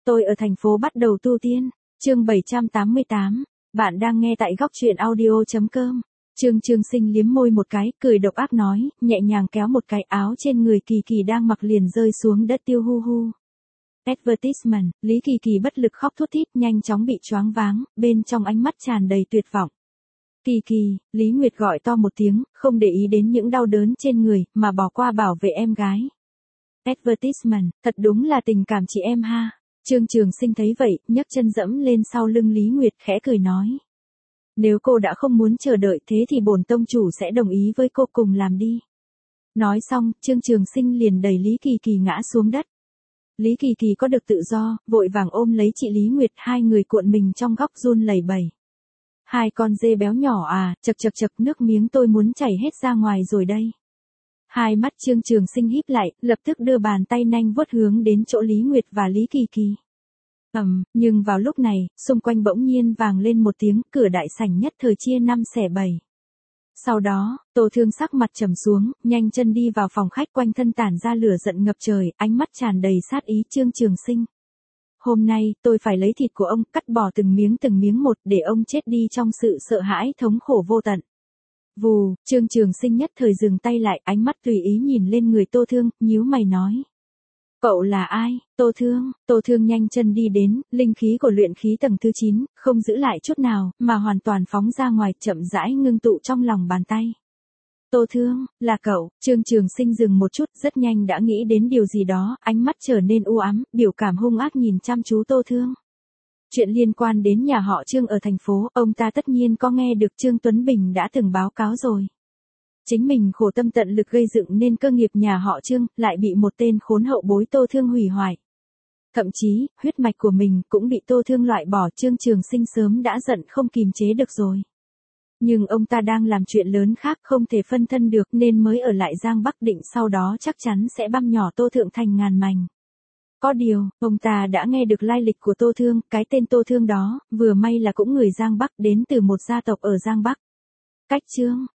Tôi ở thành phố bắt đầu tu tiên. Chương 788. Bạn đang nghe tại góc truyện audio.com. Trương Trường Sinh liếm môi một cái, cười độc ác nói, nhẹ nhàng kéo một cái áo trên người Kỳ Kỳ đang mặc liền rơi xuống đất tiêu hu hu. Advertisement, Lý Kỳ Kỳ bất lực khóc thút thít, nhanh chóng bị choáng váng, bên trong ánh mắt tràn đầy tuyệt vọng. Kỳ Kỳ, Lý Nguyệt gọi to một tiếng, không để ý đến những đau đớn trên người, mà bỏ qua bảo vệ em gái. Advertisement, thật đúng là tình cảm chị em ha. Trương Trường Sinh thấy vậy, nhấc chân dẫm lên sau lưng Lý Nguyệt khẽ cười nói. Nếu cô đã không muốn chờ đợi thế thì bổn tông chủ sẽ đồng ý với cô cùng làm đi. Nói xong, Trương Trường Sinh liền đẩy Lý Kỳ Kỳ ngã xuống đất. Lý Kỳ Kỳ có được tự do, vội vàng ôm lấy chị Lý Nguyệt, hai người cuộn mình trong góc run lẩy bẩy. Hai con dê béo nhỏ à, chật chật chật, nước miếng tôi muốn chảy hết ra ngoài rồi đây. Hai mắt Trương Trường Sinh híp lại, lập tức đưa bàn tay nanh vuốt hướng đến chỗ Lý Nguyệt và Lý Kỳ Kỳ. Nhưng vào lúc này, xung quanh bỗng nhiên vang lên một tiếng, cửa đại sảnh nhất thời chia 5/7. Sau đó, Tô Thương sắc mặt trầm xuống, nhanh chân đi vào phòng khách, quanh thân tản ra lửa giận ngập trời, ánh mắt tràn đầy sát ý. Trương Trường Sinh, hôm nay, tôi phải lấy thịt của ông, cắt bỏ từng miếng một, để ông chết đi trong sự sợ hãi thống khổ vô tận. Vù, Trương Trường Sinh nhất thời dừng tay lại, ánh mắt tùy ý nhìn lên người Tô Thương, nhíu mày nói. Cậu là ai? Tô Thương nhanh chân đi đến, linh khí của luyện khí tầng thứ 9, không giữ lại chút nào, mà hoàn toàn phóng ra ngoài, chậm rãi ngưng tụ trong lòng bàn tay. Tô Thương, là cậu. Trương Trường Sinh dừng một chút, rất nhanh đã nghĩ đến điều gì đó, ánh mắt trở nên u ám, biểu cảm hung ác nhìn chăm chú Tô Thương. Chuyện liên quan đến nhà họ Trương ở thành phố, ông ta tất nhiên có nghe được. Trương Tuấn Bình đã từng báo cáo rồi. Chính mình khổ tâm tận lực gây dựng nên cơ nghiệp nhà họ Trương, lại bị một tên khốn hậu bối Tô Thương hủy hoại. Thậm chí, huyết mạch của mình cũng bị Tô Thương loại bỏ. Trương Trường Sinh sớm đã giận không kìm chế được rồi. Nhưng ông ta đang làm chuyện lớn khác, không thể phân thân được, nên mới ở lại Giang Bắc, định sau đó chắc chắn sẽ băm nhỏ Tô Thượng thành ngàn mảnh. Có điều, ông ta đã nghe được lai lịch của Tô Thương, cái tên Tô Thương đó, vừa may là cũng người Giang Bắc, đến từ một gia tộc ở Giang Bắc. Cách Trương